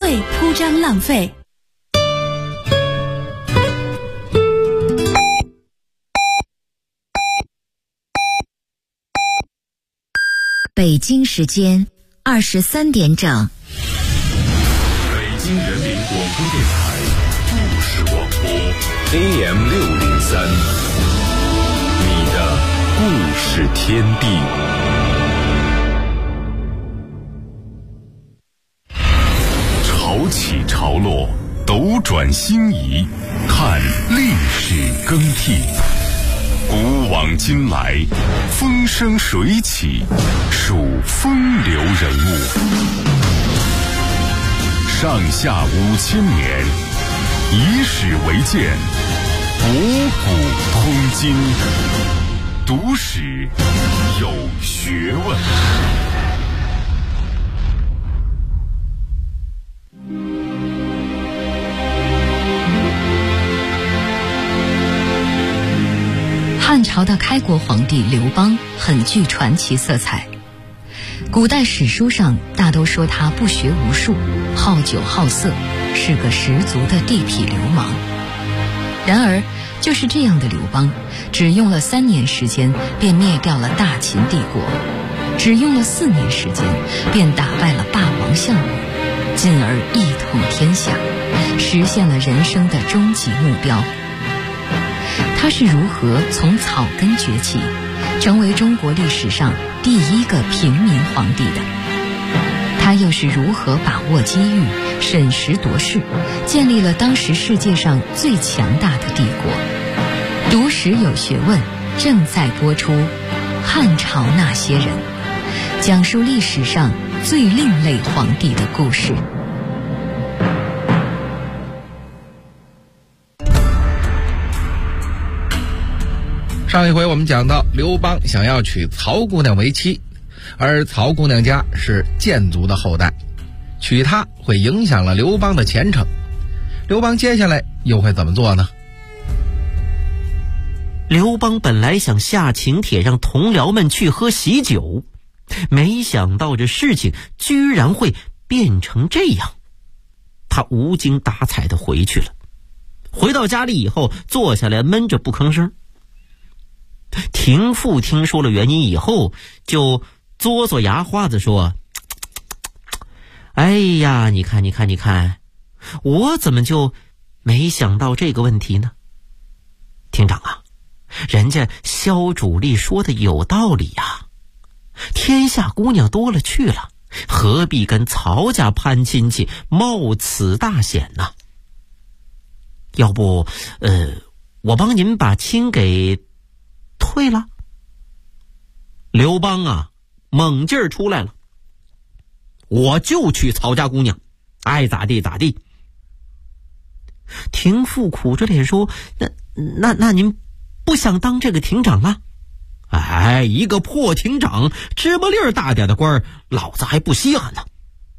会铺张浪费。 北京时间23点整。 北京人民广播电台故事广播 AM603，你的故事天地。潮起潮落，斗转星移，看历史更替。古往今来，风生水起，数风流人物。上下5000年，以史为鉴，博古通今，读史有学问。 汉朝的开国皇帝刘邦很具传奇色彩，古代史书上大都说他不学无术，好酒好色，是个十足的地痞流氓。然而就是这样的刘邦，只用了3年时间便灭掉了大秦帝国，只用了4年时间便打败了霸王项羽，进而一统天下，实现了人生的终极目标。他是如何从草根崛起，成为中国历史上第一个平民皇帝的？他又是如何把握机遇，审时度势，建立了当时世界上最强大的帝国？读史有学问，正在播出《汉朝那些人》，讲述历史上最另类皇帝的故事。 上一回我们讲到，刘邦想要娶曹姑娘为妻，而曹姑娘家是建族的后代，娶她会影响了刘邦的前程。刘邦接下来又会怎么做呢？ 刘邦本来想下请帖让同僚们去喝喜酒，没想到这事情居然会变成这样。他无精打采地回去了。回到家里以后，坐下来闷着不吭声。廷父听说了原因以后，就嘬嘬牙花子说：哎呀，你看，我怎么就没想到这个问题呢？厅长啊，人家萧主力说的有道理呀，天下姑娘多了去了，何必跟曹家攀亲戚，冒此大险呢？要不我帮您把亲给退了。刘邦啊，猛劲儿出来了，我就娶曹家姑娘，爱咋地咋地。廷父苦着脸说：那您不想当这个亭长啊？哎，一个破亭长，芝麻粒儿大点的官儿，老子还不稀罕呢。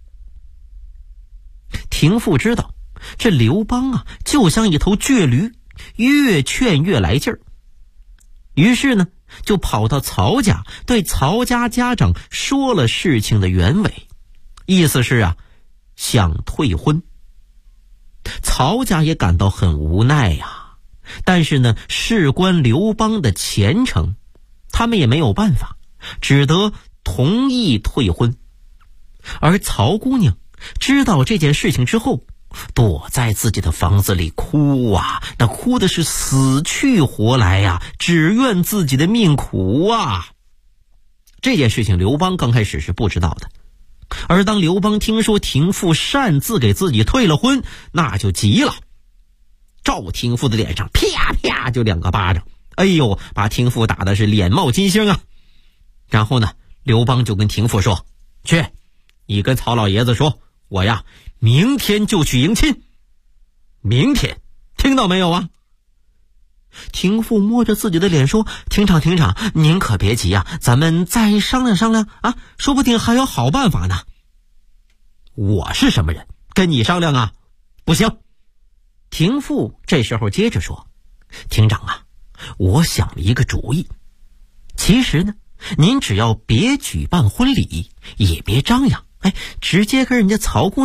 廷父知道这刘邦啊，就像一头倔驴，越劝越来劲儿。于是呢，就跑到曹家，对曹家家长说了事情的原委，意思是啊，想退婚。曹家也感到很无奈呀，但是呢，事关刘邦的前程，他们也没有办法，只得同意退婚。而曹姑娘知道这件事情之后，躲在自己的房子里哭啊，那哭的是死去活来呀，只怨自己的命苦啊。这件事情刘邦刚开始是不知道的，而当刘邦听说廷父擅自给自己退了婚，那就急了，照廷父的脸上啪啪就2个巴掌，哎呦，把廷父打的是脸冒金星啊。然后呢，刘邦就跟廷父说：去，你跟曹老爷子说，我呀明天就去迎亲。明天，听到没有啊？廷父摸着自己的脸说：厅长，您可别急啊，咱们再商量商量啊，说不定还有好办法呢。我是什么人，跟你商量啊？不行。廷父这时候接着说：厅长啊，我想了一个主意。其实呢，您只要别举办婚礼，也别张扬，直接跟人家曹姑娘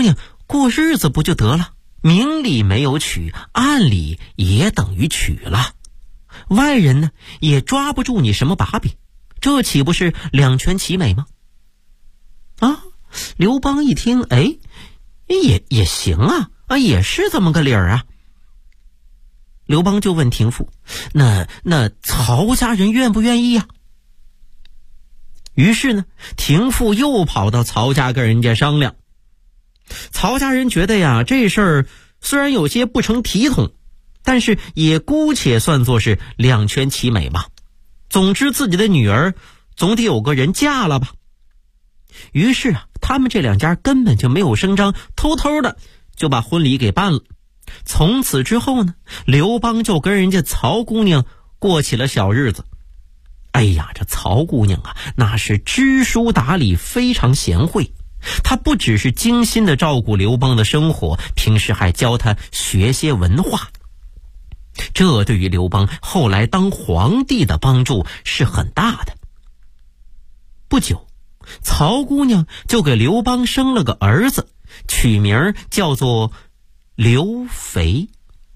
过日子不就得了？明里没有娶，暗里也等于娶了。外人呢也抓不住你什么把柄，这岂不是两全其美吗？啊，刘邦一听，哎，也行啊，也是这么个理儿啊。刘邦就问廷父，那曹家人愿不愿意呀？于是呢，廷父又跑到曹家跟人家商量。曹家人觉得呀，这事儿虽然有些不成体统，但是也姑且算作是两全其美吧。总之自己的女儿总得有个人嫁了吧。于是啊，他们这两家根本就没有声张，偷偷的就把婚礼给办了。从此之后呢，刘邦就跟人家曹姑娘过起了小日子。哎呀，这曹姑娘啊，那是知书达理，非常贤惠。她不只是精心的照顾刘邦的生活，平时还教他学些文化。这对于刘邦后来当皇帝的帮助是很大的。不久，曹姑娘就给刘邦生了个儿子，取名叫做刘肥。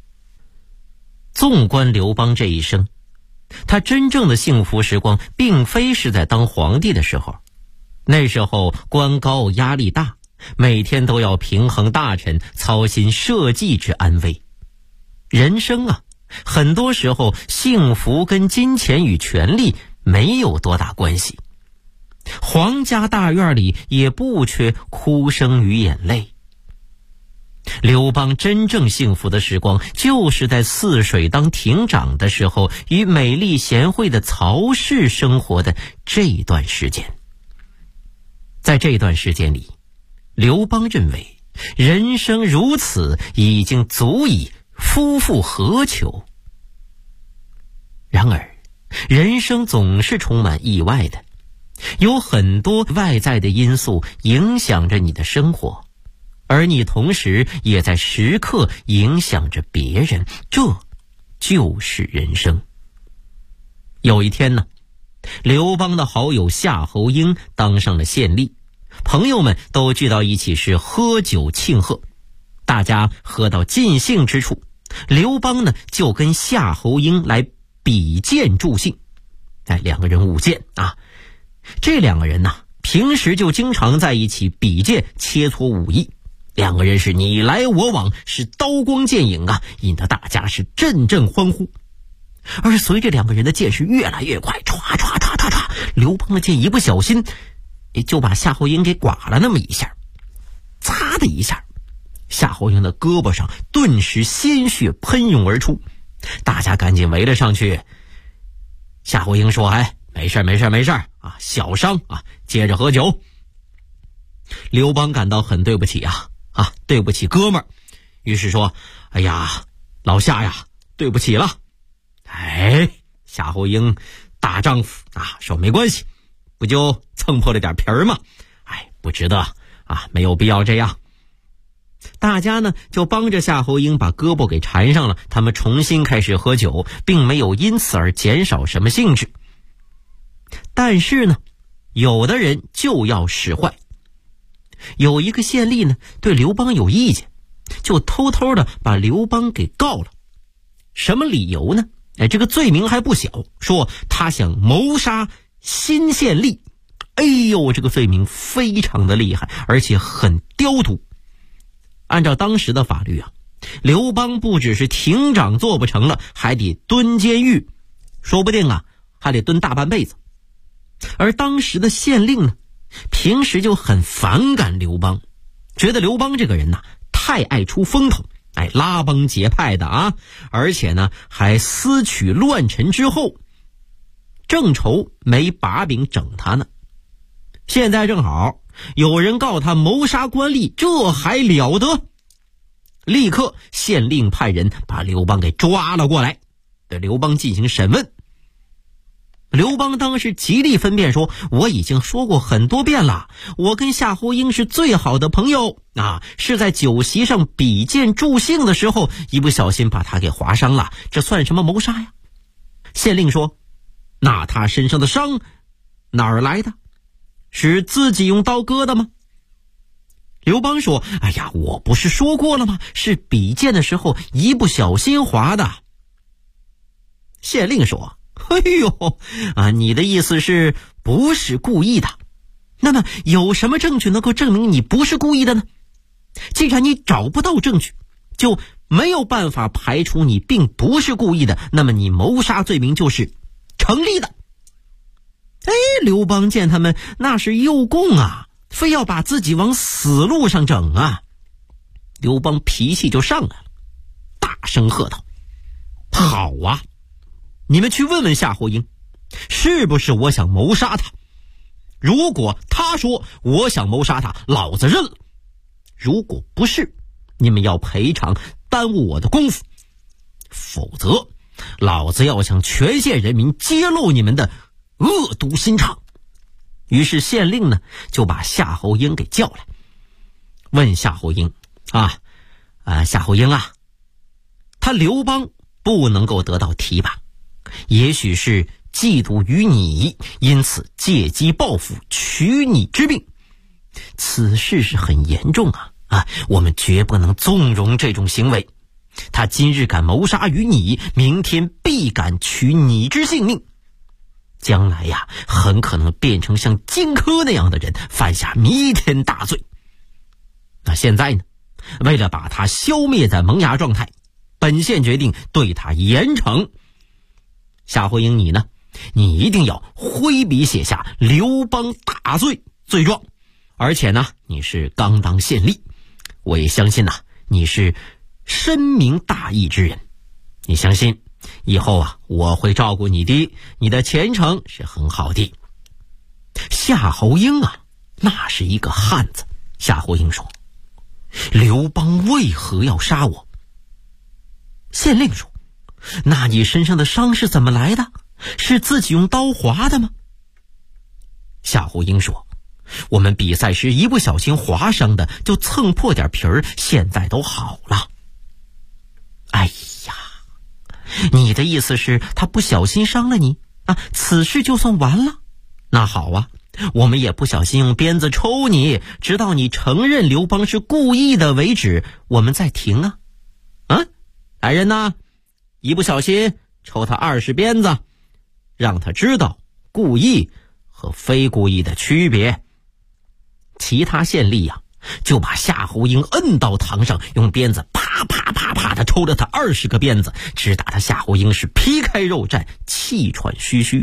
纵观刘邦这一生，他真正的幸福时光并非是在当皇帝的时候，那时候官高压力大，每天都要平衡大臣，操心社稷之安危。人生啊，很多时候幸福跟金钱与权力没有多大关系。皇家大院里也不缺哭声与眼泪。刘邦真正幸福的时光，就是在泗水当亭长的时候，与美丽贤惠的曹氏生活的这段时间。在这段时间里，刘邦认为人生如此已经足以，夫复何求？然而人生总是充满意外的，有很多外在的因素影响着你的生活，而你同时也在时刻影响着别人，这就是人生。有一天呢，刘邦的好友夏侯婴当上了县令，朋友们都聚到一起是喝酒庆贺。大家喝到尽兴之处，刘邦呢就跟夏侯婴来比剑助兴。两个人舞剑啊，这两个人呢平时就经常在一起比剑切磋武艺，两个人是你来我往，是刀光剑影啊，引得大家是阵阵欢呼。而随着两个人的剑是越来越快，唰唰唰唰唰，刘邦的剑一不小心就把夏侯婴给剐了那么一下，嚓的一下，夏侯婴的胳膊上顿时鲜血喷涌而出，大家赶紧围了上去。夏侯婴说：“哎，没事啊，小伤啊，接着喝酒。”刘邦感到很对不起啊，对不起哥们儿，于是说：“哎呀，老夏呀，对不起了。”夏侯婴大丈夫啊，说没关系，不就蹭破了点皮儿吗？不值得啊，没有必要这样。大家呢就帮着夏侯婴把胳膊给缠上了，他们重新开始喝酒，并没有因此而减少什么兴致。但是呢，有的人就要使坏。有一个县令呢对刘邦有意见，就偷偷的把刘邦给告了。什么理由呢？这个罪名还不小，说他想谋杀新县吏。这个罪名非常的厉害，而且很刁毒。按照当时的法律啊，刘邦不只是亭长做不成了，还得蹲监狱，说不定啊还得蹲大半辈子。而当时的县令呢，平时就很反感刘邦，觉得刘邦这个人呐太爱出风头，拉帮结派的啊，而且呢还私取乱臣之后，正愁没把柄整他呢。现在正好有人告他谋杀官吏，这还了得！立刻县令派人把刘邦给抓了过来，对刘邦进行审问。刘邦当时极力分辨说：“我已经说过很多遍了，我跟夏侯婴是最好的朋友啊，是在酒席上比剑助兴的时候，一不小心把他给划伤了，这算什么谋杀呀？”县令说：“那他身上的伤哪儿来的？是自己用刀割的吗？” 刘邦说：“哎呀，我不是说过了吗？是比剑的时候一不小心划的。”县令说：“哎呦啊，你的意思是不是故意的？那么有什么证据能够证明你不是故意的呢？既然你找不到证据，就没有办法排除你并不是故意的，那么你谋杀罪名就是成立的。”刘邦见他们那是诱供啊，非要把自己往死路上整啊。刘邦脾气就上来了，大声喝道：“好啊，你们去问问夏侯婴，是不是我想谋杀他？如果他说我想谋杀他，老子认了；如果不是，你们要赔偿，耽误我的功夫，否则老子要向全县人民揭露你们的恶毒心肠。”于是县令呢就把夏侯婴给叫来，问夏侯婴夏侯婴啊，他刘邦不能够得到提拔，也许是嫉妒于你，因此借机报复，取你之病。此事是很严重我们绝不能纵容这种行为。他今日敢谋杀于你，明天必敢取你之性命，将来很可能变成像荆轲那样的人，犯下弥天大罪。那现在呢，为了把他消灭在萌芽状态，本县决定对他严惩。夏侯婴，你呢？你一定要挥笔写下刘邦大罪罪状，而且呢，你是刚当县吏，我也相信你是深明大义之人。你相信以后我会照顾你的，你的前程是很好的。夏侯婴那是一个汉子。夏侯婴说：“刘邦为何要杀我？”县令说：“那你身上的伤是怎么来的？是自己用刀划的吗？”夏侯婴说：“我们比赛时一不小心划伤的，就蹭破点皮儿，现在都好了。”哎呀，你的意思是他不小心伤了你此事就算完了？那好我们也不小心用鞭子抽你，直到你承认刘邦是故意的为止，我们再停来人呐，一不小心抽他20鞭子，让他知道故意和非故意的区别。其他县吏就把夏侯婴摁到堂上，用鞭子啪啪啪啪的抽了他20个鞭子，直打他夏侯婴是皮开肉绽，气喘吁吁。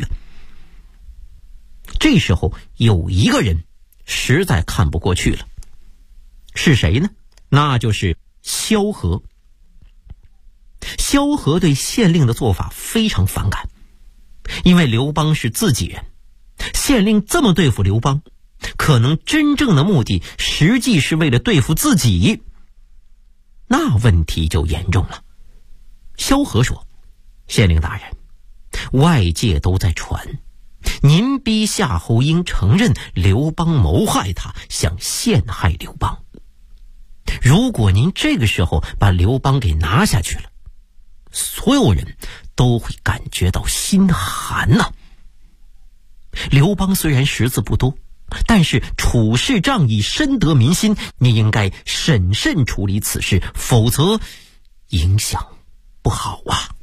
这时候有一个人实在看不过去了，是谁呢？那就是萧何。萧何对县令的做法非常反感，因为刘邦是自己人，县令这么对付刘邦，可能真正的目的实际是为了对付自己，那问题就严重了。萧何说：“县令大人，外界都在传您逼夏侯婴承认刘邦谋害他，想陷害刘邦。如果您这个时候把刘邦给拿下去了，所有人都会感觉到心寒刘邦虽然识字不多，但是处事仗义，深得民心，你应该审慎处理此事，否则影响不好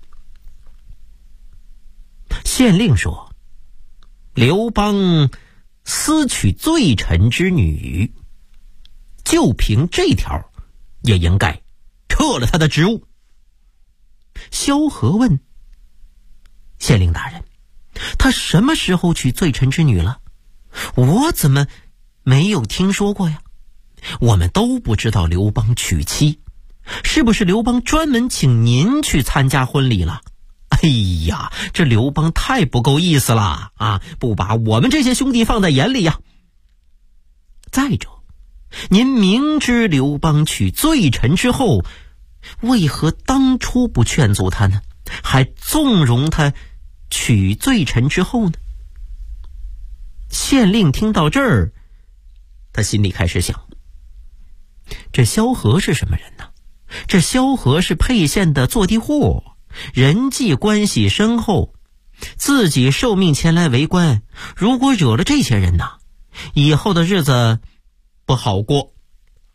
县令说：“刘邦私娶罪臣之女，就凭这条也应该撤了他的职务。”萧何问：“县令大人，他什么时候娶罪臣之女了？我怎么没有听说过呀？我们都不知道刘邦娶妻，是不是刘邦专门请您去参加婚礼了？哎呀，这刘邦太不够意思了不把我们这些兄弟放在眼里呀。再者，您明知刘邦娶罪臣之后，为何当初不劝阻他呢？还纵容他娶罪臣之后呢？”县令听到这儿，他心里开始想，这萧何是什么人呢？这萧何是沛县的坐地户，人际关系深厚，自己受命前来为官，如果惹了这些人以后的日子不好过。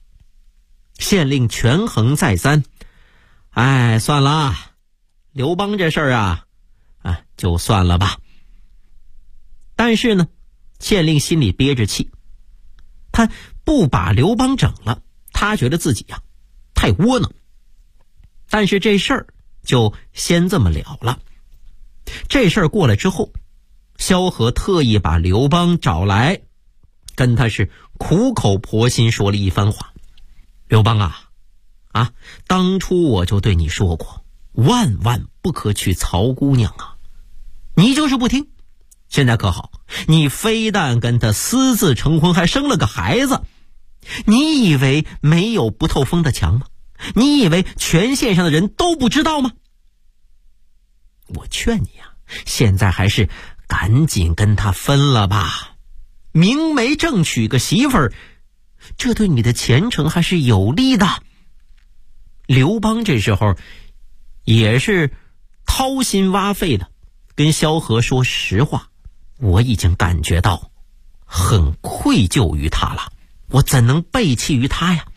县令权衡再三，算了，刘邦这事儿啊，就算了吧。但是呢，县令心里憋着气，他不把刘邦整了，他觉得自己太窝囊。但是这事儿就先这么了了。这事儿过了之后，萧何特意把刘邦找来，跟他是苦口婆心说了一番话。刘邦啊，当初我就对你说过，万万不可娶曹姑娘啊，你就是不听。现在可好，你非但跟他私自成婚，还生了个孩子。你以为没有不透风的墙吗？你以为全县上的人都不知道吗？我劝你现在还是赶紧跟他分了吧，明媒正娶个媳妇儿，这对你的前程还是有利的。刘邦这时候也是掏心挖肺的跟萧何说实话，我已经感觉到很愧疚于他了，我怎能背弃于他呀？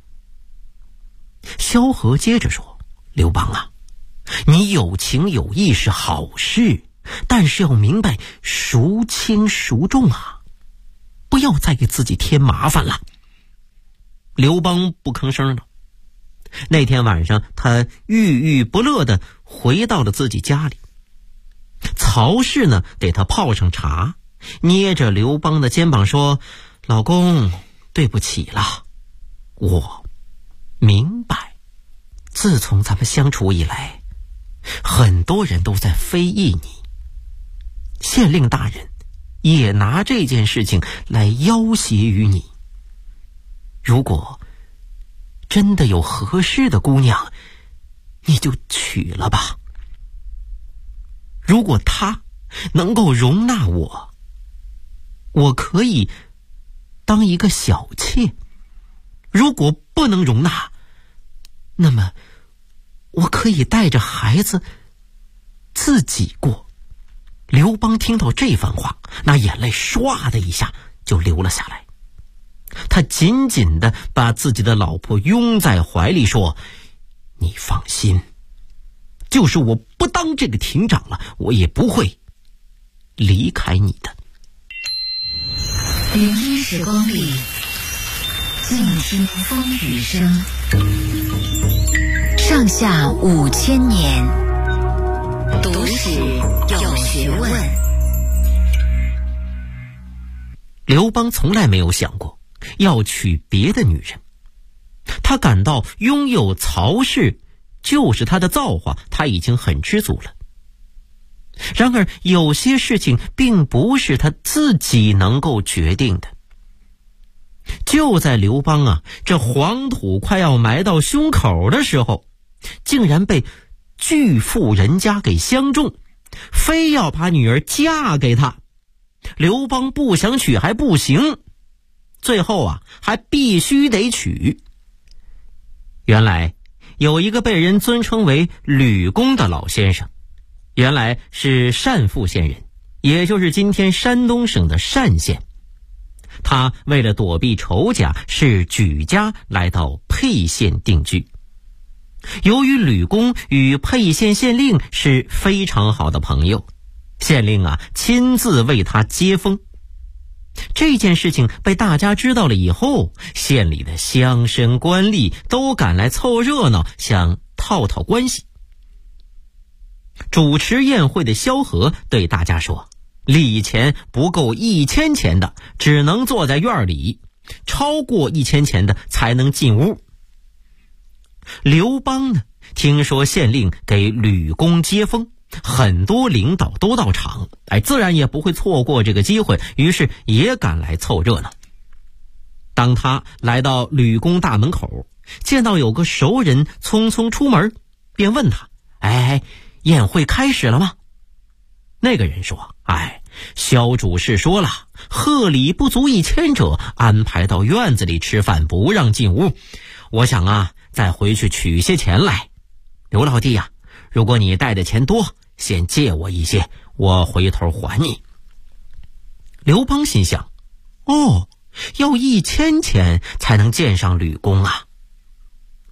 萧何接着说，刘邦你有情有义是好事，但是要明白孰轻孰重不要再给自己添麻烦了。刘邦不吭声了。那天晚上他郁郁不乐地回到了自己家里，曹氏呢给他泡上茶，捏着刘邦的肩膀说，老公，对不起了，我明白，自从咱们相处以来，很多人都在非议你，县令大人也拿这件事情来要挟于你。如果真的有合适的姑娘，你就娶了吧。如果她能够容纳我，我可以当一个小妾；如果不能容纳，那么我可以带着孩子自己过。刘邦听到这番话，那眼泪唰的一下就流了下来。他紧紧地把自己的老婆拥在怀里说，你放心，就是我不当这个亭长了，我也不会离开你的。 聆听时光里，静听风雨声，上下5000年，读史有学问。 刘邦从来没有想过要娶别的女人，他感到拥有曹氏就是他的造化，他已经很知足了。然而有些事情并不是他自己能够决定的。就在刘邦这黄土快要埋到胸口的时候，竟然被巨富人家给相中，非要把女儿嫁给他。刘邦不想娶还不行，最后还必须得娶。原来有一个被人尊称为吕公的老先生，原来是单父县人，也就是今天山东省的单县。他为了躲避仇家，是举家来到沛县定居。由于吕公与沛县县令是非常好的朋友，县令亲自为他接风。这件事情被大家知道了以后，县里的乡绅官吏都赶来凑热闹，想套关系。主持宴会的萧何对大家说，礼钱不够1000钱的只能坐在院里，超过1000钱的才能进屋。刘邦呢，听说县令给吕公接风，很多领导都到场，自然也不会错过这个机会，于是也赶来凑热闹。当他来到吕公大门口，见到有个熟人匆匆出门，便问他，宴会开始了吗？那个人说，萧主事说了，贺礼不足1000者安排到院子里吃饭，不让进屋。我想再回去取些钱来。刘老弟如果你带的钱多，先借我一些，我回头还你。刘邦心想，要1000钱才能见上吕公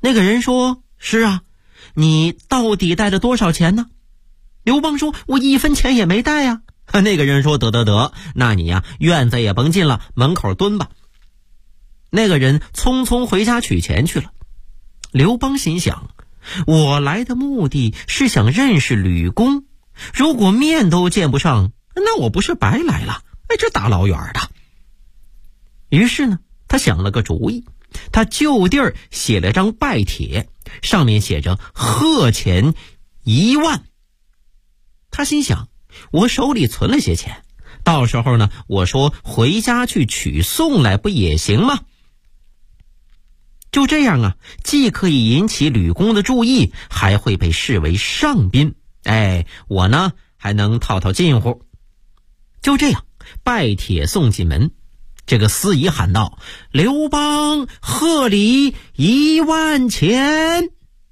那个人说：“是啊，你到底带了多少钱呢？”刘邦说：“我1分钱也没带呀。”那个人说：“得，那你呀，院子也甭进了，门口蹲吧。”那个人匆匆回家取钱去了。刘邦心想，我来的目的是想认识吕公，如果面都见不上，那我不是白来了？这大老远的。于是呢，他想了个主意，他就地儿写了张拜帖，上面写着贺钱1万。他心想，我手里存了些钱，到时候呢，我说回家去取送来不也行吗？就这样啊，既可以引起吕公的注意，还会被视为上宾。我呢还能套近乎。就这样，拜帖送进门，这个司仪喊道：“刘邦贺礼1万钱。”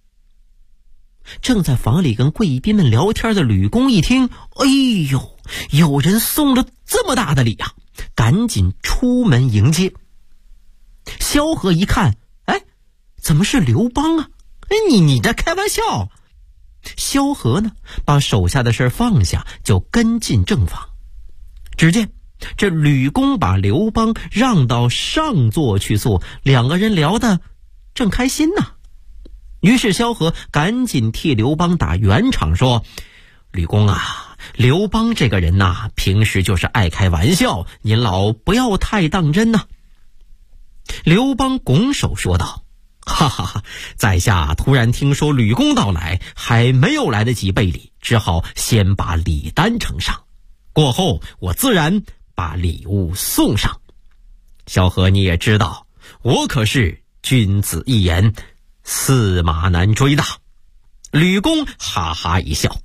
正在房里跟贵宾们聊天的吕公一听，哎呦，有人送了这么大的礼啊，赶紧出门迎接。萧何一看，怎么是刘邦啊？你在开玩笑？萧何呢，把手下的事放下，就跟进正房。只见这吕公把刘邦让到上座去坐，两个人聊得正开心呢。于是萧何赶紧替刘邦打圆场，说：“吕公啊，刘邦这个人呐，平时就是爱开玩笑，您老不要太当真呐。”刘邦拱手说道：“哈哈，在下突然听说吕公到来，还没有来得及备礼，只好先把礼单呈上，过后我自然把礼物送上。萧何你也知道，我可是君子一言，驷马难追的。”吕公哈哈一笑，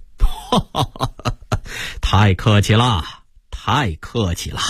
太客气了，太客气了。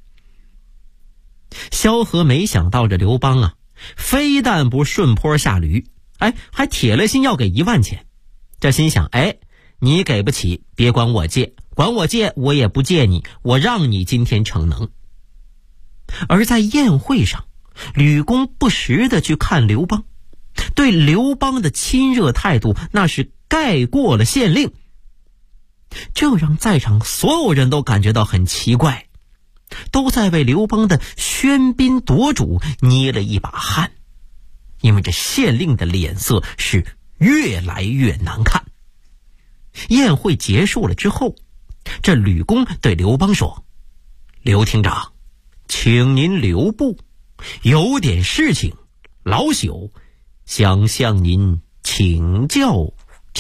萧何没想到这刘邦啊，非但不顺坡下驴，还铁了心要给1万钱。这心想，你给不起，别管我借，管我借我也不借你，我让你今天逞能。而在宴会上，吕公不时地去看刘邦，对刘邦的亲热态度那是盖过了县令，这让在场所有人都感觉到很奇怪，都在为刘邦的喧宾夺主捏了一把汗，因为这县令的脸色是越来越难看。宴会结束了之后，这吕公对刘邦说：“刘厅长，请您留步，有点事情，老朽想向您请教。”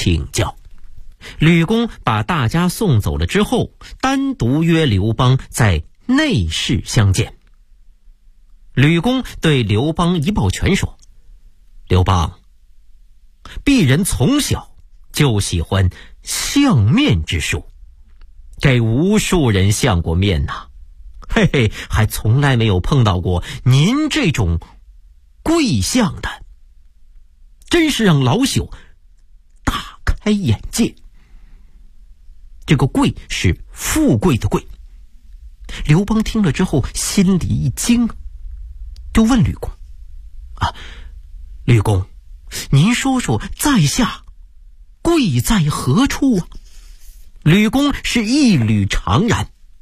吕公把大家送走了之后，单独约刘邦在内室相见。吕公对刘邦一抱拳说：“刘邦，鄙人从小就喜欢相面之术，给无数人相过面呐，还从来没有碰到过您这种贵相的，真是让老朽大开眼界。”这个贵是富贵的贵。刘邦听了之后心里一惊，就问吕公：“吕公，您说说在下贵在何处啊？”吕公是一缕长髯，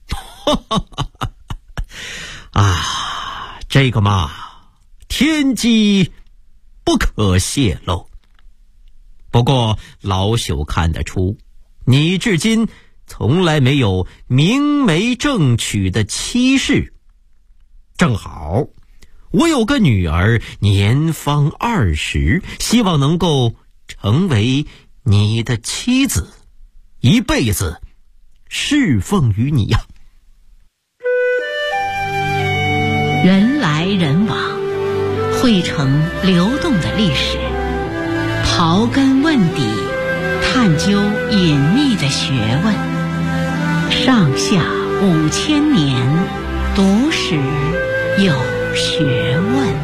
这个嘛，天机不可泄露。不过老朽看得出，你至今从来没有明媒正娶的妻室。正好我有个女儿年方20，希望能够成为你的妻子，一辈子侍奉于你呀。 人来人往，汇成流动的历史，刨根问底，探究隐秘的学问，上下5000年，读史有学问。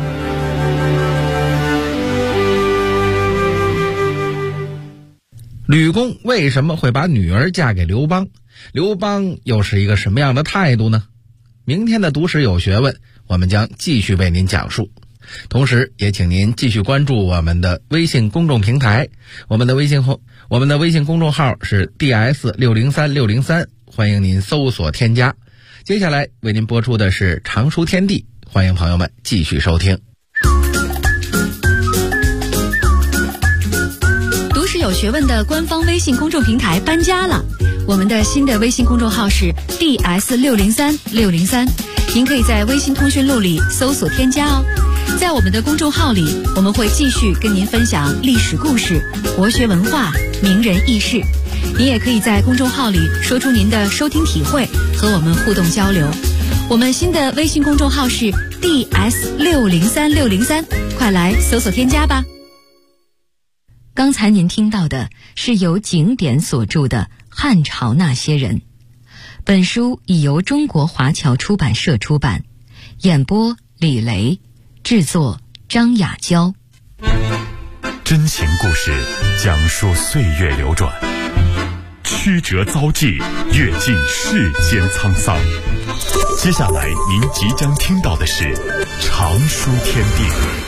吕公为什么会把女儿嫁给刘邦？刘邦又是一个什么样的态度呢？明天的读史有学问，我们将继续为您讲述。 同时也请您继续关注我们的微信公众平台，我们的微信公众号是 DS603603，欢迎您搜索添加。接下来为您播出的是常书天地，欢迎朋友们继续收听。 读史有学问的官方微信公众平台搬家了，我们的新的微信公众号是 DS603603，您可以在微信通讯录里搜索添加哦。在我们的公众号里，我们会继续跟您分享历史故事、国学文化、名人轶事。您也可以在公众号里说出您的收听体会，和我们互动交流。我们新的微信公众号是 DS603603，快来搜索添加吧。刚才您听到的是由景典所著的《汉朝那些人》，本书已由中国华侨出版社出版，演播李雷，制作张雅娇。 真情故事讲述岁月流转，曲折遭际，阅尽世间沧桑。接下来您即将听到的是常书天地。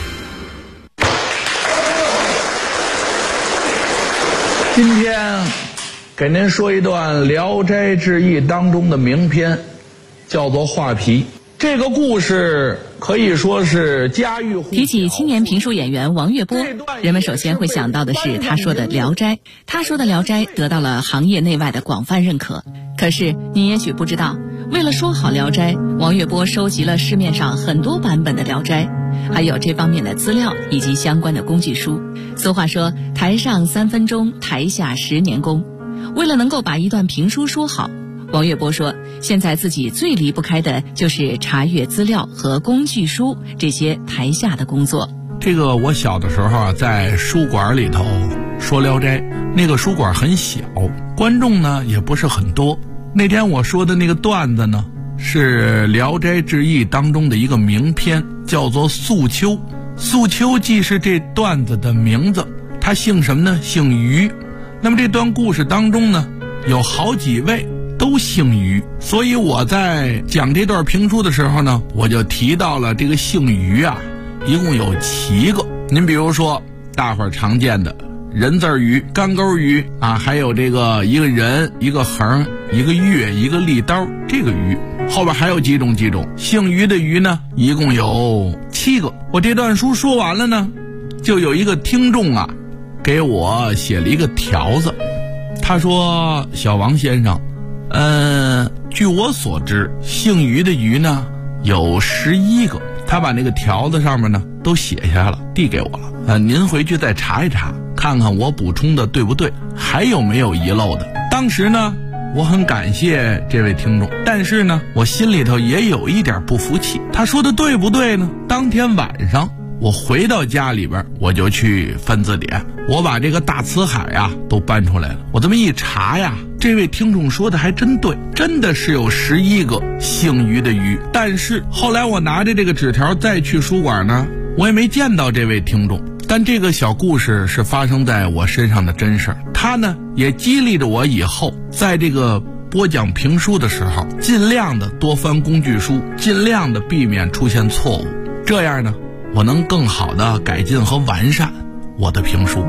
今天给您说一段《聊斋志异》当中的名篇，叫做画皮。这个故事可以说是家喻户晓。 提起青年评书演员王月波，人们首先会想到的是他说的《聊斋》。他说的《聊斋》得到了行业内外的广泛认可。可是你也许不知道，为了说好《聊斋》，王月波收集了市面上很多版本的《聊斋》，还有这方面的资料以及相关的工具书。俗话说，台上3分钟，台下10年功。为了能够把一段评书说好，王月波说，现在自己最离不开的就是查阅资料和工具书这些台下的工作。 这个我小的时候啊，在书馆里头说《聊斋》，那个书馆很小，观众呢也不是很多。那天我说的那个段子呢，是《聊斋志异》当中的一个名篇，叫做《宿丘》。宿丘既是这段子的名字，他姓什么呢？姓于。那么这段故事当中呢，有好几位都姓于，所以我在讲这段评书的时候呢，我就提到了这个姓于啊，一共有7个。您比如说大伙儿常见的人字鱼、干钩鱼啊，还有这个一个人、一个横、一个月、一个利刀，这个鱼后边还有几种姓于的于呢，一共有7个。我这段书说完了呢，就有一个听众啊给我写了一个条子，他说：小王先生，据我所知，姓于的于呢有11个。他把那个条子上面呢都写下了，递给我了。您回去再查一查，看看我补充的对不对，还有没有遗漏的。当时呢，我很感谢这位听众，但是呢，我心里头也有一点不服气。他说的对不对呢？当天晚上我回到家里边，我就去翻字典，我把这个大辞海呀都搬出来了。我这么一查呀，这位听众说的还真对，真的是有11个姓于的于。但是后来我拿着这个纸条再去书馆呢，我也没见到这位听众。但这个小故事是发生在我身上的真事儿，它呢也激励着我以后在这个播讲评书的时候，尽量的多翻工具书，尽量的避免出现错误，这样呢我能更好的改进和完善我的评书。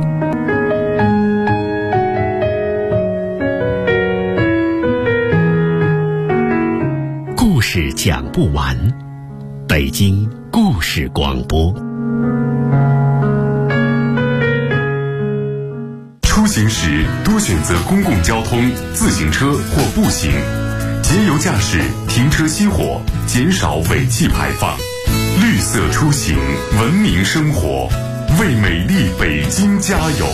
故事讲不完，北京故事广播。 出行时多选择公共交通、自行车或步行，节油驾驶，停车熄火，减少尾气排放。绿色出行，文明生活，为美丽北京加油。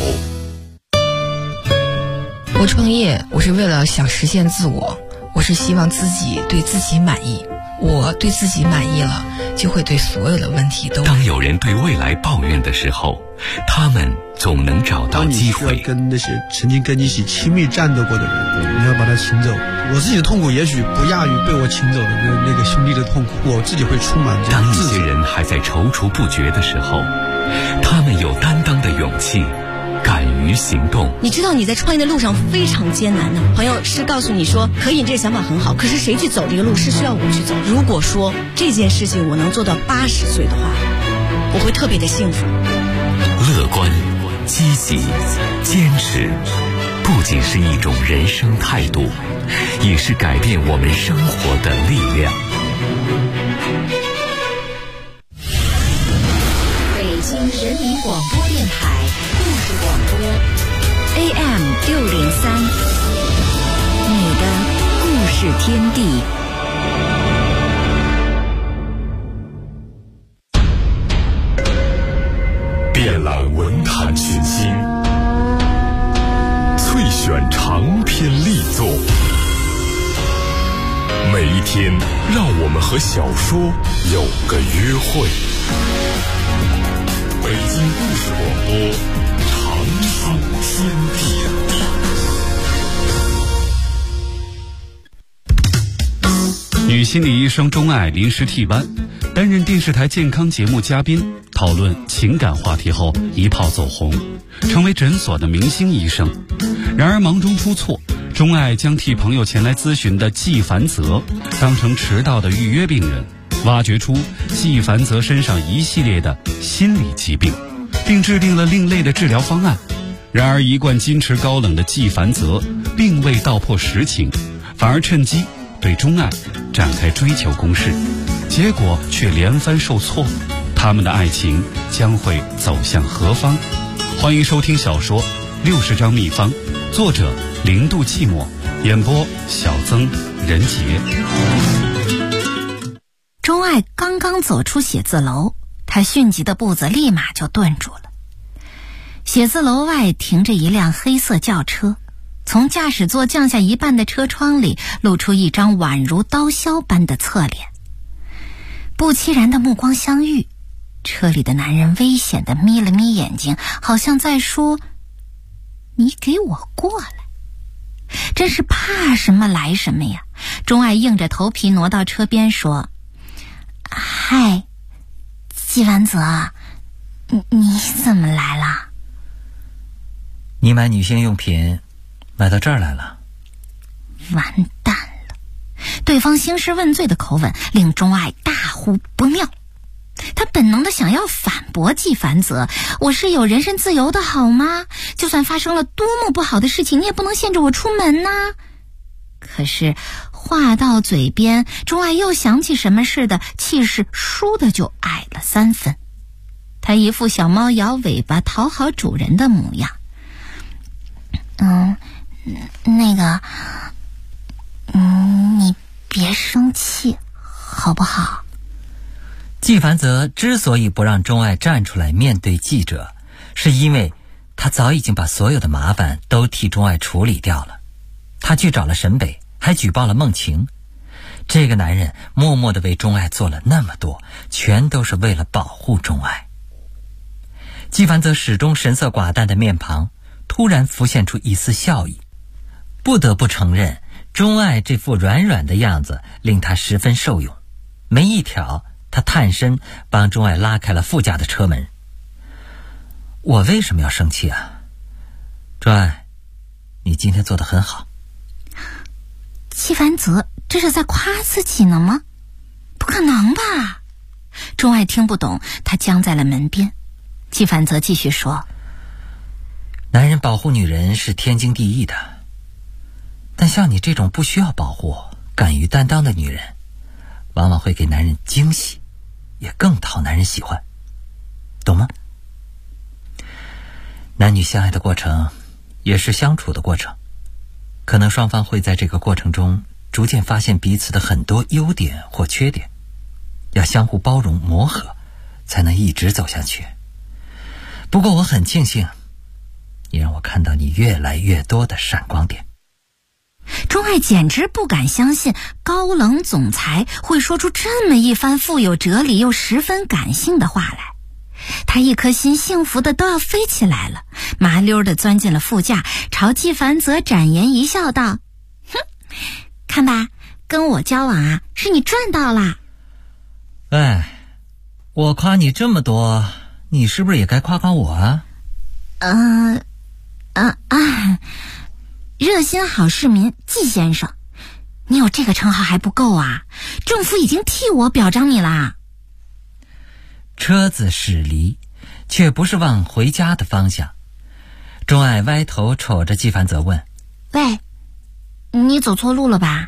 我创业，我是为了想实现自我，我是希望自己对自己满意。我对自己满意了，就会对所有的问题都。 当有人对未来抱怨的时候，他们总能找到机会。 当你需要跟那些曾经跟你一起亲密战斗过的人，你要把他请走。我自己的痛苦也许不亚于被我请走的那个兄弟的痛苦，我自己会充满这样自责。 当一些人还在踌躇不决的时候，他们有担当的勇气，敢于行动。 你知道你在创业的路上非常艰难的，朋友是告诉你说可以，这个想法很好，可是谁去走这个路是需要我去走。如果说这件事情我能做到80岁的话， 我会特别的幸福。 乐观、积极、坚持，不仅是一种人生态度，也是改变我们生活的力量。 北京人民广播电台故事广播 AM 603，你的故事天地。 遍览文坛群星，萃选长篇力作，每一天让我们和小说有个约会。北京故事广播，长寿天地。 女心理医生钟爱临时替班，担任电视台健康节目嘉宾，讨论情感话题后一炮走红，成为诊所的明星医生。然而忙中出错，钟爱将替朋友前来咨询的季凡泽当成迟到的预约病人，挖掘出季凡泽身上一系列的心理疾病，并制定了另类的治疗方案。然而一贯矜持高冷的季凡泽并未道破实情，反而趁机对钟爱展开追求攻势，结果却连番受挫。他们的爱情将会走向何方？欢迎收听小说《60张秘方》，作者0度寂寞，演播小曾、任杰。 钟爱刚刚走出写字楼，他迅疾的步子立马就顿住了。写字楼外停着一辆黑色轿车，从驾驶座降下一半的车窗里露出一张宛如刀削般的侧脸。不期然的目光相遇，车里的男人危险地眯了眯眼睛，好像在说：“你给我过来！”真是怕什么来什么呀！钟爱硬着头皮挪到车边说：“嗨，季凡泽，你怎么来了？”“ 你买女性用品买到这儿来了。” 完蛋了！对方兴师问罪的口吻令钟爱大呼不妙。他本能的想要反驳季凡泽：“我是有人身自由的好吗？就算发生了多么不好的事情，你也不能限制我出门呐。”可是话到嘴边，钟爱又想起什么似的，气势倏地就矮了3分。他一副小猫摇尾巴讨好主人的模样。你别生气好不好？ 季凡泽之所以不让钟爱站出来面对记者，是因为他早已经把所有的麻烦都替钟爱处理掉了。他去找了沈北，还举报了孟晴。这个男人默默地为钟爱做了那么多，全都是为了保护钟爱。季凡泽始终神色寡淡的面庞突然浮现出一丝笑意。不得不承认，钟爱这副软软的样子令他十分受用。没一挑，他探身帮钟爱拉开了副驾的车门。“我为什么要生气啊？钟爱，你今天做得很好。” 季凡泽这是在夸自己呢吗？不可能吧！钟爱听不懂，他僵在了门边。季凡泽继续说：“ 男人保护女人是天经地义的，但像你这种不需要保护、敢于担当的女人，往往会给男人惊喜，也更讨男人喜欢，懂吗？男女相爱的过程也是相处的过程，可能双方会在这个过程中逐渐发现彼此的很多优点或缺点，要相互包容磨合，才能一直走下去。不过我很庆幸，你让我看到你越来越多的闪光点。” 钟爱简直不敢相信高冷总裁会说出这么一番富有哲理又十分感性的话来。他一颗心幸福的都要飞起来了，麻溜的钻进了副驾，朝季凡泽展颜一笑道：“哼，看吧，跟我交往啊，是你赚到啦。”“ 哎，我夸你这么多，你是不是也该夸夸我啊？”“ 热心好市民季先生，你有这个称号还不够啊，政府已经替我表彰你啦。” 车子驶离，却不是往回家的方向。钟爱歪头瞅着纪梵泽问： 喂，你走错路了吧？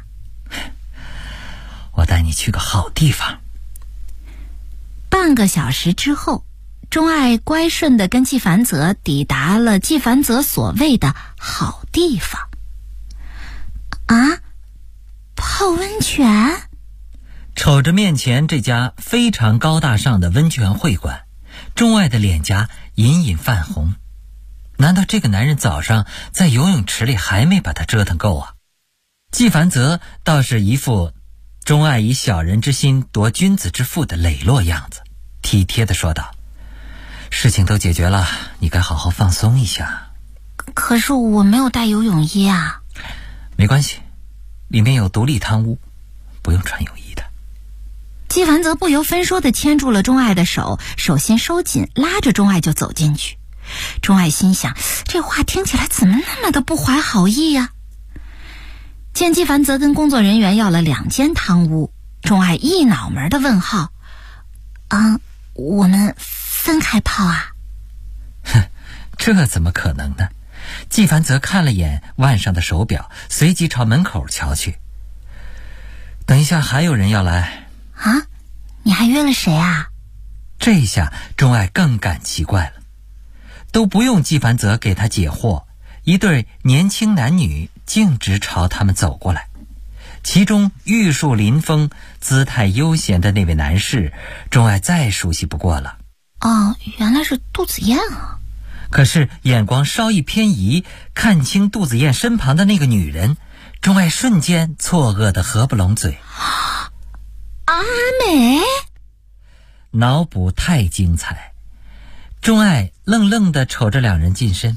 我带你去个好地方。 半个小时之后，钟爱乖顺地跟纪梵泽抵达了纪梵泽所谓的好地方。啊，泡温泉？ 瞅着面前这家非常高大上的温泉会馆，钟爱的脸颊隐隐泛红。难道这个男人早上在游泳池里还没把他折腾够啊？纪梵泽倒是一副钟爱以小人之心夺君子之腹的磊落样子，体贴地说道：事情都解决了，你该好好放松一下。 可是我没有带游泳衣啊。 没关系，里面有独立汤屋，不用穿泳衣的。 纪梵泽不由分说地牵住了钟爱的手，手心收紧，拉着钟爱就走进去。钟爱心想，这话听起来怎么那么的不怀好意呀？见纪梵泽跟工作人员要了2间汤屋，钟爱一脑门的问号：我们分开泡啊？ 哼，这怎么可能呢？纪梵泽看了眼腕上的手表，随即朝门口瞧去。等一下还有人要来啊？你还约了谁啊？ 这下钟爱更感奇怪了，都不用纪梵泽给他解惑，一对年轻男女径直朝他们走过来。其中玉树临风、姿态悠闲的那位男士，钟爱再熟悉不过了。 原来是杜子燕啊。 可是眼光稍一偏移，看清杜子燕身旁的那个女人，钟爱瞬间错愕的合不拢嘴。 阿美？ 脑补太精彩，钟爱愣愣地瞅着两人近身。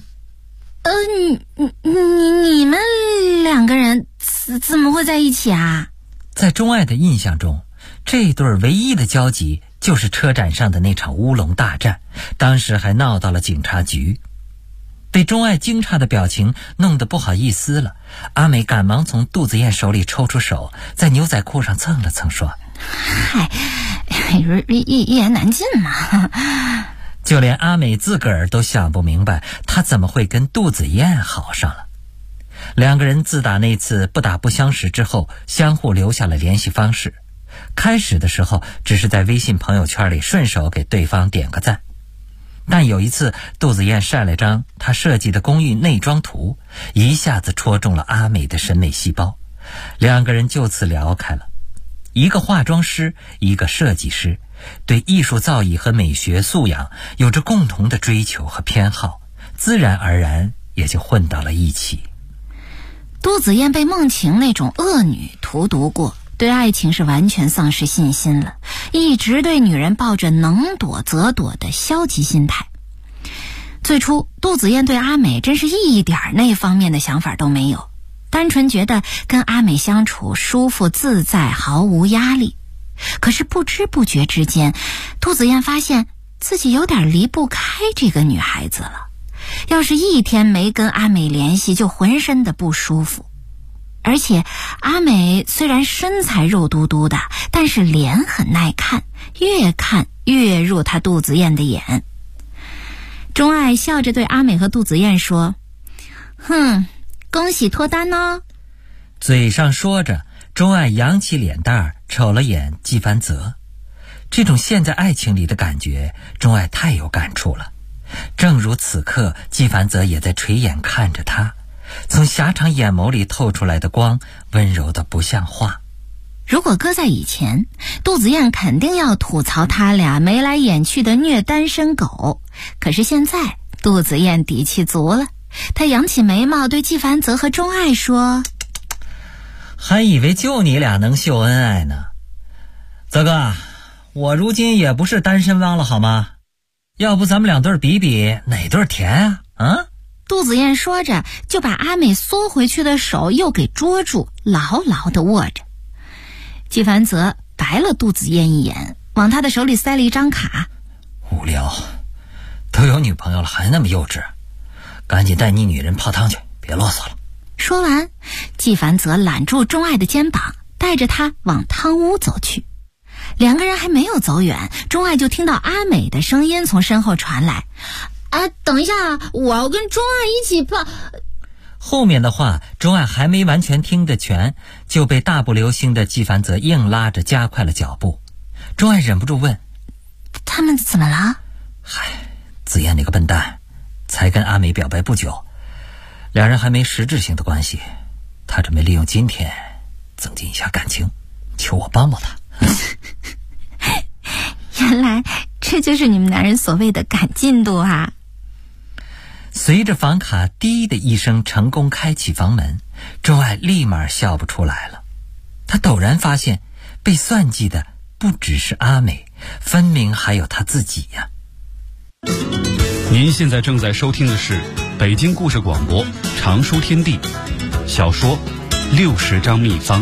你们2个人怎么会在一起啊？ 在钟爱的印象中，这对唯一的交集就是车展上的那场乌龙大战，当时还闹到了警察局。被钟爱惊诧的表情弄得不好意思了，阿美赶忙从杜子燕手里抽出手，在牛仔裤上蹭了蹭说： 嗨，一言难尽嘛。 就连阿美自个儿都想不明白，她怎么会跟杜子燕好上了。2个人自打那次不打不相识之后，相互留下了联系方式。开始的时候只是在微信朋友圈里顺手给对方点个赞，但有一次杜子燕晒了张她设计的公寓内装图，一下子戳中了阿美的审美细胞，2个人就此聊开了。一个化妆师，一个设计师，对艺术造诣和美学素养有着共同的追求和偏好，自然而然也就混到了一起。 杜子燕被梦晴那种恶女荼毒过，对爱情是完全丧失信心了，一直对女人抱着能躲则躲的消极心态。最初杜子燕对阿美真是一点那方面的想法都没有，单纯觉得跟阿美相处舒服自在，毫无压力。可是不知不觉之间，杜子燕发现自己有点离不开这个女孩子了。要是一天没跟阿美联系，就浑身的不舒服。而且阿美虽然身材肉嘟嘟的，但是脸很耐看，越看越入她杜子燕的眼。钟爱笑着对阿美和杜子燕说：恭喜脱单哦。 嘴上说着，钟爱扬起脸蛋瞅了眼纪梵泽。这种陷在爱情里的感觉，钟爱太有感触了。正如此刻，纪梵泽也在垂眼看着他，从狭长眼眸里透出来的光温柔的不像话。 如果搁在以前，杜子燕肯定要吐槽他俩眉来眼去的虐单身狗。可是现在杜子燕底气足了，她扬起眉毛对纪梵泽和钟爱说： 还以为就你俩能秀恩爱呢。泽哥，我如今也不是单身汪了好吗？要不咱们2对比比哪对甜啊？ 杜子燕说着就把阿美缩回去的手又给捉住，牢牢地握着。纪梵泽白了杜子燕一眼，往他的手里塞了一张卡。 无聊，都有女朋友了还那么幼稚，赶紧带你女人泡汤去，别啰嗦了。 说完，纪梵泽揽住钟爱的肩膀，带着她往汤屋走去。 两个人还没有走远，钟爱就听到阿美的声音从身后传来：“等一下，我要跟钟爱一起泡。” 后面的话钟爱还没完全听得全，就被大步流星的纪梵泽硬拉着加快了脚步。钟爱忍不住问：“ 他们怎么了？”“ 子燕那个笨蛋才跟阿美表白不久，两人还没实质性的关系，他准备利用今天增进一下感情，求我帮帮他。” 原来这就是你们男人所谓的赶进度啊。 随着房卡滴的一声成功开启房门，钟爱立马笑不出来了。他陡然发现被算计的不只是阿美，分明还有他自己呀。 您现在正在收听的是北京故事广播常书天地小说60张秘方。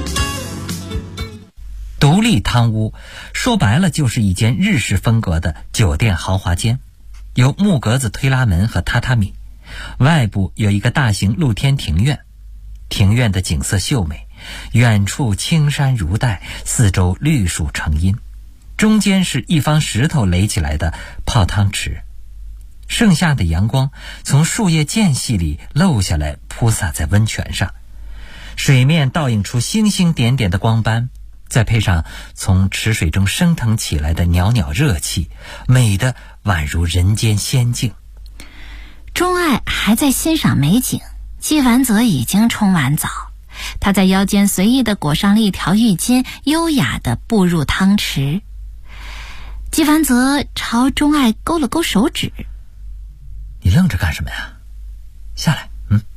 独立汤屋说白了就是一间日式风格的酒店豪华间，有木格子推拉门和榻榻米，外部有一个大型露天庭院，庭院的景色秀美，远处青山如黛，四周绿树成荫，中间是一方石头垒起来的泡汤池，盛夏的阳光从树叶间隙里漏下来，铺洒在温泉上，水面倒映出星星点点的光斑，再配上从池水中升腾起来的袅袅热气，美得宛如人间仙境。 钟爱还在欣赏美景，纪梵泽已经冲完澡，他在腰间随意地裹上了一条浴巾，优雅地步入汤池。纪梵泽朝钟爱勾了勾手指：“ 你愣着干什么呀？下来。”“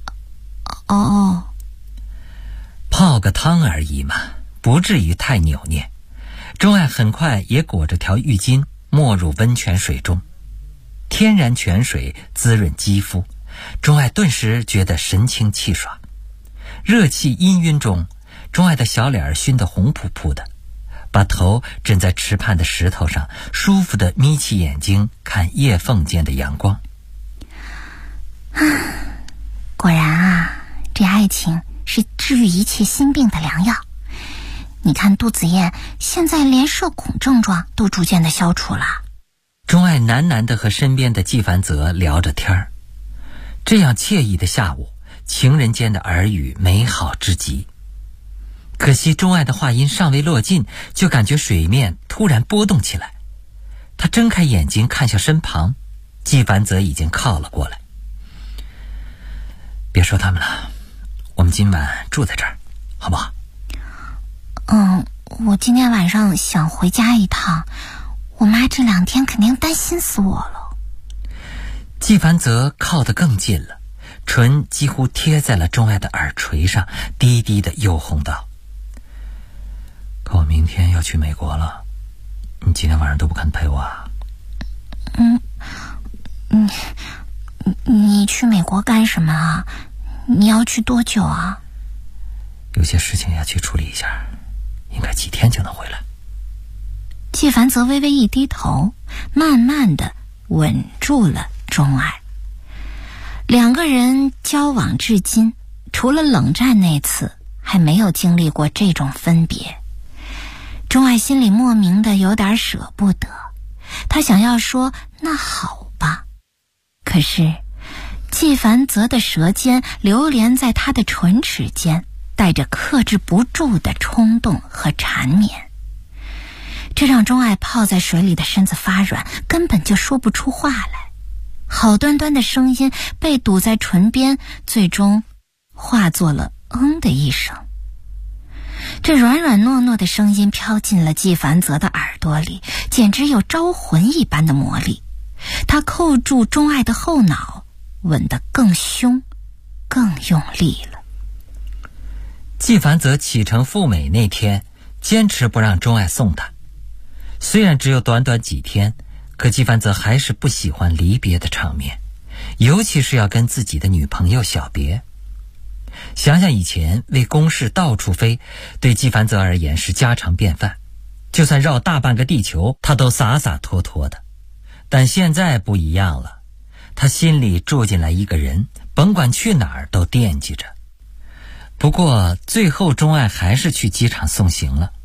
泡个汤而已嘛，不至于太扭捏。”钟爱很快也裹着条浴巾没入温泉水中，天然泉水滋润肌肤，钟爱顿时觉得神清气爽。热气氤氲中，钟爱的小脸熏得红扑扑的，把头枕在池畔的石头上，舒服地眯起眼睛看叶缝间的阳光。 果然啊，这爱情是治愈一切心病的良药。你看杜子燕现在连社恐症状都逐渐的消除了。 钟爱喃喃地和身边的纪梵泽聊着天儿，这样惬意的下午，情人间的耳语美好之极。可惜钟爱的话音尚未落尽，就感觉水面突然波动起来。他睁开眼睛看向身旁，纪梵泽已经靠了过来。别说他们了，我们今晚住在这儿，好不好？ 我今天晚上想回家一趟，我妈这2天肯定担心死我了。 纪梵泽靠得更近了，唇几乎贴在了钟爱的耳垂上，低低的诱哄道：“可我明天要去美国了，你今天晚上都不肯陪我啊？”“ 你去美国干什么啊？你要去多久啊？”“ 有些事情要去处理一下，应该几天就能回来。” 纪梵泽微微一低头，慢慢地吻住了钟爱。两个人交往至今，除了冷战那次，还没有经历过这种分别。钟爱心里莫名的有点舍不得，他想要说那好吧，可是纪梵泽的舌尖流连在他的唇齿间，带着克制不住的冲动和缠绵，这让钟爱泡在水里的身子发软，根本就说不出话来。好端端的声音被堵在唇边，最终化作了的一声。这软软糯糯的声音飘进了纪梵泽的耳朵里，简直有招魂一般的魔力。他扣住钟爱的后脑，吻得更凶更用力了。 纪梵泽启程赴美那天，坚持不让钟爱送他。虽然只有短短几天，可纪梵泽还是不喜欢离别的场面，尤其是要跟自己的女朋友小别。想想以前为公事到处飞，对纪梵泽而言是家常便饭，就算绕大半个地球，他都洒洒脱脱的。但现在不一样了，他心里住进来一个人，甭管去哪儿都惦记着。不过最后钟爱还是去机场送行了，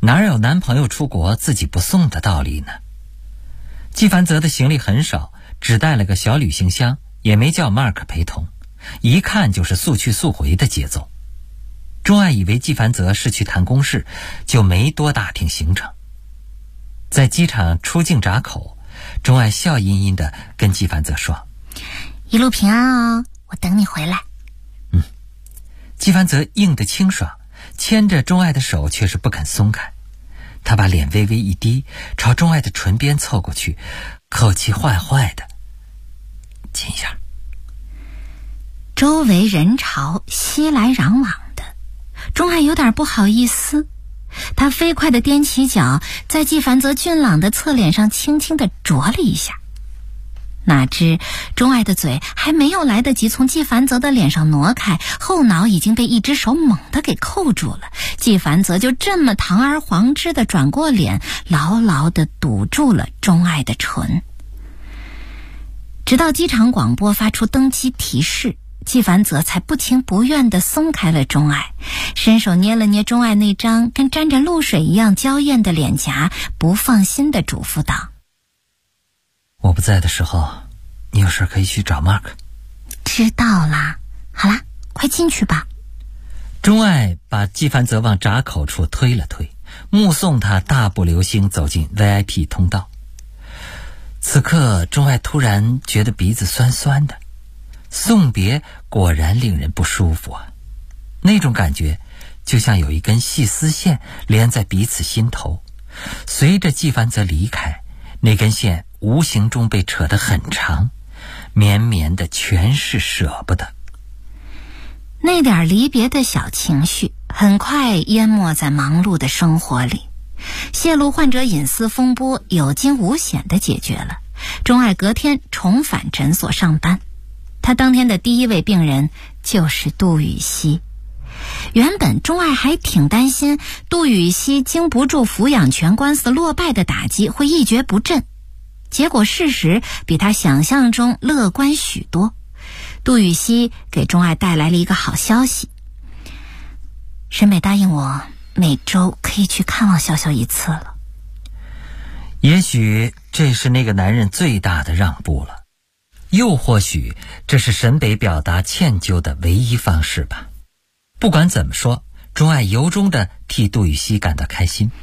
哪有男朋友出国自己不送的道理呢？纪梵泽的行李很少，只带了个小旅行箱，也没叫 Mark 陪同，一看就是速去速回的节奏。钟爱以为纪梵泽是去谈公事，就没多打听行程。在机场出境闸口，钟爱笑吟吟地跟纪梵泽说：“ 一路平安哦，我等你回来。” 纪梵泽硬得清爽，牵着钟爱的手却是不肯松开。他把脸微微一低，朝钟爱的唇边凑过去，口气坏坏的：“亲一下。” 周围人潮熙来攘往的，钟爱有点不好意思。他飞快地踮起脚，在纪梵泽俊朗的侧脸上轻轻地啄了一下。哪知钟爱的嘴还没有来得及从纪梵泽的脸上挪开，后脑已经被一只手猛地给扣住了。纪梵泽就这么堂而皇之地转过脸，牢牢地堵住了钟爱的唇。直到机场广播发出登机提示，纪梵泽才不情不愿地松开了钟爱，伸手捏了捏钟爱那张跟沾着露水一样娇艳的脸颊，不放心地嘱咐道：“ 我不在的时候，你有事可以去找 Mark。” 知道啦，好啦，快进去吧。 钟爱把纪梵泽往闸口处推了推，目送他大步流星走进 VIP 通道。此刻钟爱突然觉得鼻子酸酸的，送别果然令人不舒服啊！那种感觉就像有一根细丝线连在彼此心头，随着纪梵泽离开，那根线无形中被扯得很长，绵绵的全是舍不得。 那点离别的小情绪很快淹没在忙碌的生活里。泄露患者隐私风波有惊无险地解决了，钟爱隔天重返诊所上班。他当天的第一位病人就是杜雨熙。原本钟爱还挺担心杜雨熙经不住抚养权官司落败的打击会一蹶不振，结果事实比他想象中乐观许多。杜雨熙给钟爱带来了一个好消息，沈美答应我每周可以去看望笑笑一次了。 也许这是那个男人最大的让步了，又或许这是沈北表达歉疚的唯一方式吧。不管怎么说，钟爱由衷地替杜雨熙感到开心。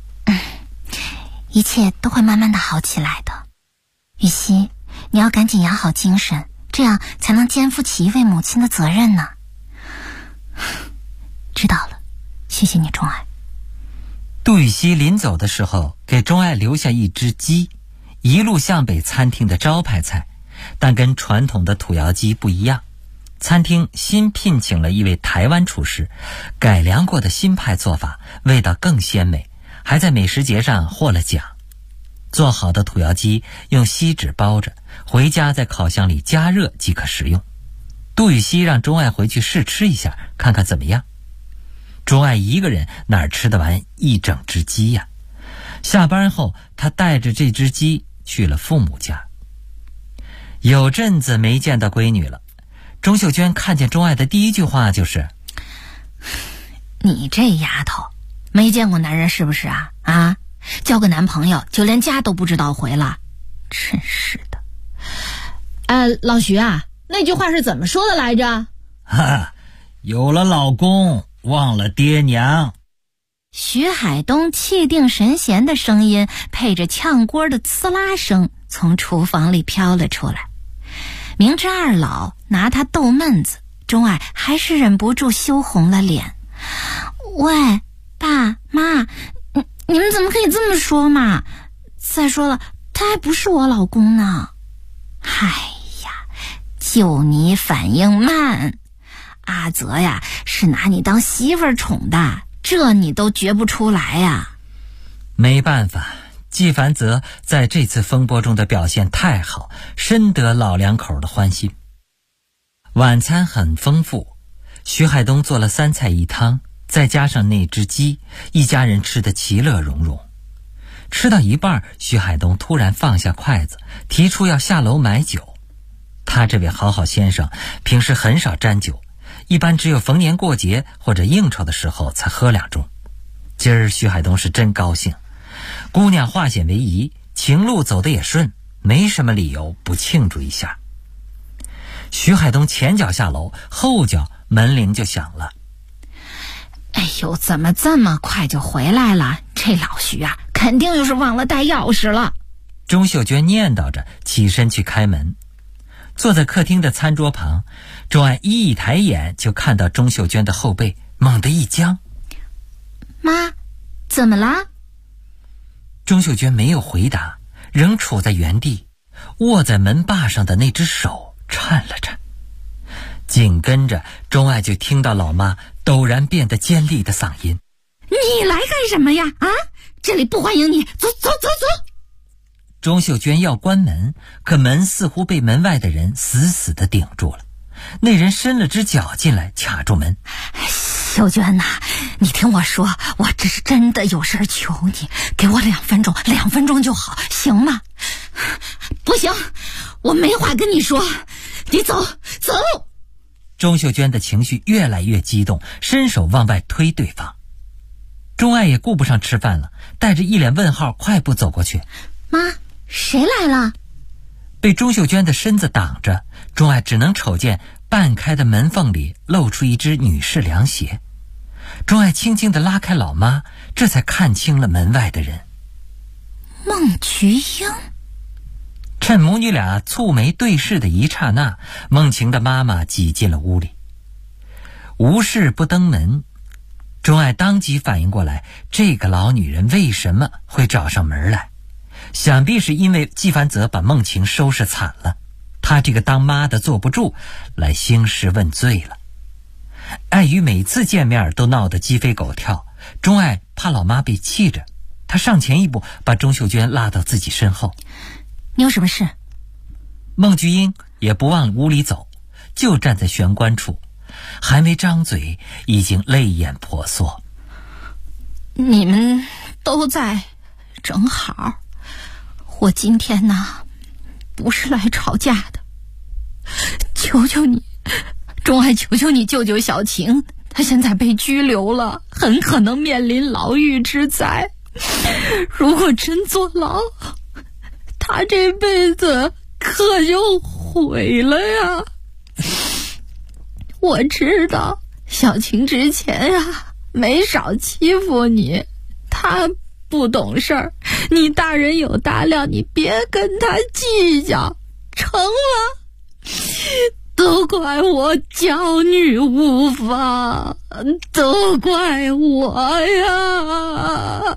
一切都会慢慢的好起来的。雨熙，你要赶紧养好精神，这样才能肩负起一位母亲的责任呢。知道了，谢谢你，钟爱。 杜雨熙临走的时候给钟爱留下一只鸡，一路向北餐厅的招牌菜，但跟传统的土窑鸡不一样。餐厅新聘请了一位台湾厨师，改良过的新派做法，味道更鲜美，还在美食节上获了奖。做好的土窑鸡用锡纸包着，回家在烤箱里加热即可食用。杜雨熙让钟爱回去试吃一下，看看怎么样。钟爱一个人哪吃得完一整只鸡呀？下班后他带着这只鸡去了父母家。有阵子没见到闺女了，钟秀娟看见钟爱的第一句话就是：“ 你这丫头没见过男人是不是啊？交个男朋友就连家都不知道回了，真是的。” 老徐啊，那句话是怎么说的来着？ 有了老公忘了爹娘。 徐海东气定神闲的声音配着炝锅的呲啦声从厨房里飘了出来。明知二老拿他逗闷子，钟爱还是忍不住羞红了脸。喂，爸妈，你们怎么可以这么说嘛？再说了，他还不是我老公呢。哎呀，就你反应慢，阿泽呀是拿你当媳妇儿宠的，这你都觉不出来呀。 没办法，纪梵泽在这次风波中的表现太好，深得老两口的欢心。晚餐很丰富，徐海东做了3菜1汤，再加上那只鸡，一家人吃得其乐融融。吃到一半，徐海东突然放下筷子，提出要下楼买酒。他这位好好先生平时很少沾酒，一般只有逢年过节或者应酬的时候才喝2盅。 今儿徐海东是真高兴，姑娘化险为夷，情路走得也顺，没什么理由不庆祝一下。徐海东前脚下楼，后脚门铃就响了。 哎呦，怎么这么快就回来了？这老徐啊，肯定又是忘了带钥匙了。 钟秀娟念叨着起身去开门。坐在客厅的餐桌旁，钟爱一抬眼就看到钟秀娟的后背猛地一僵。 妈，怎么了？ 钟秀娟没有回答，仍处在原地，握在门把上的那只手颤了颤。紧跟着，钟爱就听到老妈陡然变得尖利的嗓音：“ 你来干什么呀？啊，这里不欢迎你，走走走走！” 钟秀娟要关门，可门似乎被门外的人死死地顶住了。那人伸了只脚进来，卡住门。 秀娟呐，你听我说，我这是真的有事求你，给我2分钟，2分钟就好，行吗？不行，我没话跟你说，你走走。 钟秀娟的情绪越来越激动，伸手往外推对方。钟爱也顾不上吃饭了，带着一脸问号快步走过去。 妈，谁来了？ 被钟秀娟的身子挡着，钟爱只能瞅见半开的门缝里露出一只女士凉鞋。钟爱轻轻地拉开老妈，这才看清了门外的人。 孟菊英。 趁母女俩蹙眉对视的一刹那，孟晴的妈妈挤进了屋里。无事不登门，钟爱当即反应过来，这个老女人为什么会找上门来？想必是因为纪凡泽把孟晴收拾惨了，她这个当妈的坐不住，来兴师问罪了。碍于每次见面都闹得鸡飞狗跳，钟爱怕老妈被气着，她上前一步把钟秀娟拉到自己身后。 你有什么事？ 孟菊英也不往屋里走，就站在玄关处，还没张嘴，已经泪眼婆娑。 你们都在，正好。我今天呢，不是来吵架的，求求你，钟爱，求求你救救小晴，她现在被拘留了，很可能面临牢狱之灾。如果真坐牢，她这辈子可就毁了呀。我知道小晴之前呀没少欺负你，她不懂事儿，你大人有大量，你别跟她计较，成了？都怪我教女无方，都怪我呀。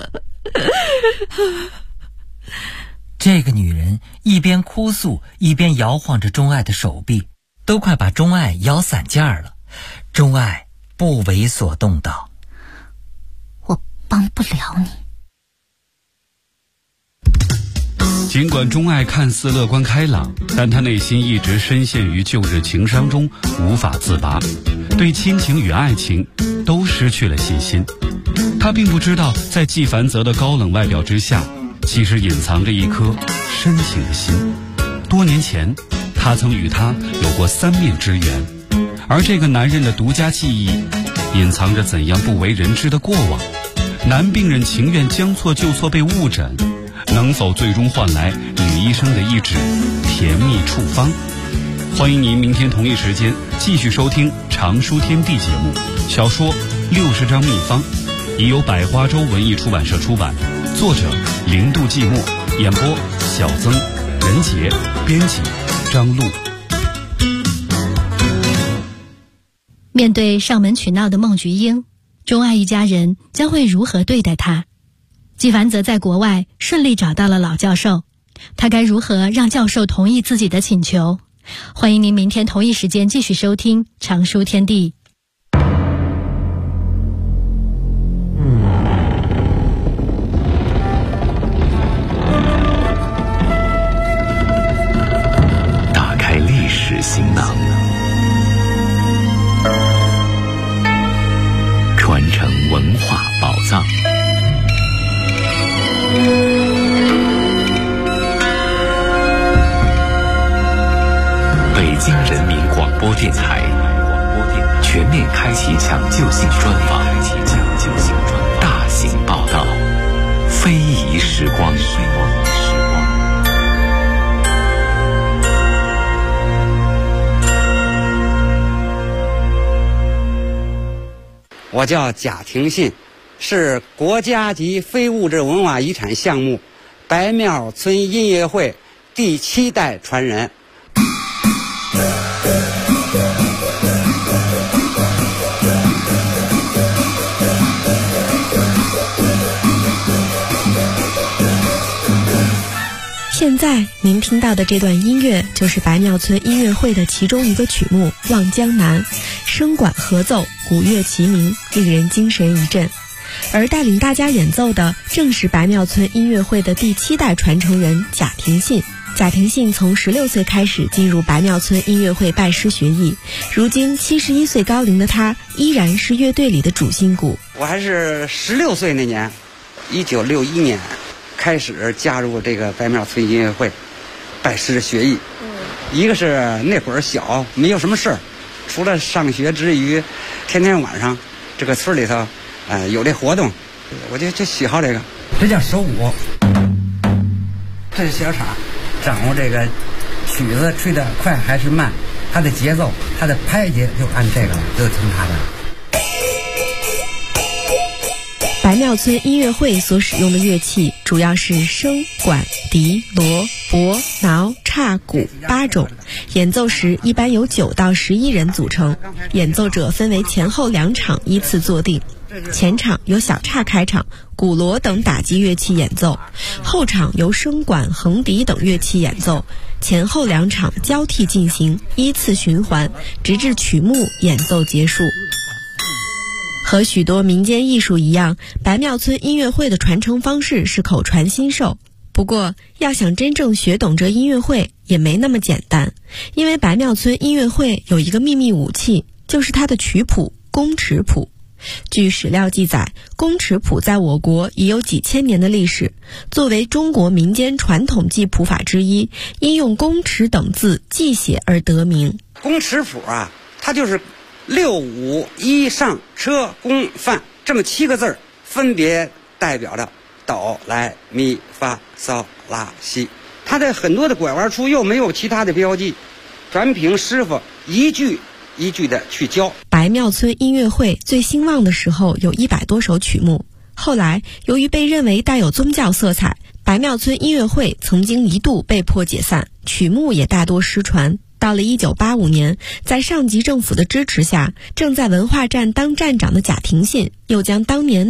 这个女人一边哭诉，一边摇晃着钟爱的手臂，都快把钟爱摇散架了。钟爱不为所动到。 我帮不了你。 尽管钟爱看似乐观开朗，但她内心一直深陷于旧日情伤中无法自拔，对亲情与爱情都失去了信心。她并不知道，在纪凡泽的高冷外表之下，其实隐藏着一颗深情的心。多年前，他曾与他有过3面之缘，而这个男人的独家记忆，隐藏着怎样不为人知的过往。男病人情愿将错就错被误诊，能否最终换来女医生的一纸甜蜜处方？欢迎您明天同一时间继续收听《常书天地》节目，小说60张秘方，已由百花洲文艺出版社出版，作者零度寂寞，演播小曾、任杰，编辑张璐。 面对上门取闹的孟菊英，钟爱一家人将会如何对待她？纪凡泽在国外顺利找到了老教授，他该如何让教授同意自己的请求？欢迎您明天同一时间继续收听《常书天地》。 打开历史行囊，传承文化宝藏。北京人民广播电台全面开启抢救性专访，大非遗时光。 我叫贾廷信，是国家级非物质文化遗产项目白庙村音乐会第7代传人。 现在您听到的这段音乐就是白庙村音乐会的其中一个曲目《望江南》，声管合奏，鼓乐齐鸣，令人精神一振。而带领大家演奏的正是白庙村音乐会的第7代传承人贾廷信。贾廷信从16岁开始进入白庙村音乐会拜师学艺，如今71岁高龄的他依然是乐队里的主心骨。 我还是16岁那年，1961年开始加入这个白庙村音乐会，拜师学艺。一个是那会儿小，没有什么事儿，除了上学之余，天天晚上这个村里头，有这活动，我就喜好这个。这叫手鼓，这是小叉，掌握这个曲子吹得快还是慢，它的节奏，它的拍节就按这个了，就听它的。 白庙村音乐会所使用的乐器主要是笙、管、笛、锣、钹、挠、叉、鼓8种，演奏时一般由9到11人组成，演奏者分为前后2场依次坐定。前场由小叉开场，鼓锣等打击乐器演奏，后场由笙管、横笛等乐器演奏，前后2场交替进行，依次循环，直至曲目演奏结束。和许多民间艺术一样，白庙村音乐会的传承方式是口传心授。不过，要想真正学懂这音乐会也没那么简单，因为白庙村音乐会有一个秘密武器，就是它的曲谱——宫尺谱。据史料记载，宫尺谱在我国已有几千年的历史，作为中国民间传统记谱法之一，因用宫尺等字记写而得名。 宫尺谱啊，它就是6、5、1上车宫范这么7个字，分别代表着哆来咪发嗦拉西。它的很多的拐弯处又没有其他的标记，全凭师傅一句一句的去教。 白庙村音乐会最兴旺的时候有100多首曲目，后来由于被认为带有宗教色彩，白庙村音乐会曾经一度被迫解散，曲目也大多失传。到了1985年，在上级政府的支持下，正在文化站当站长的贾廷信又将当年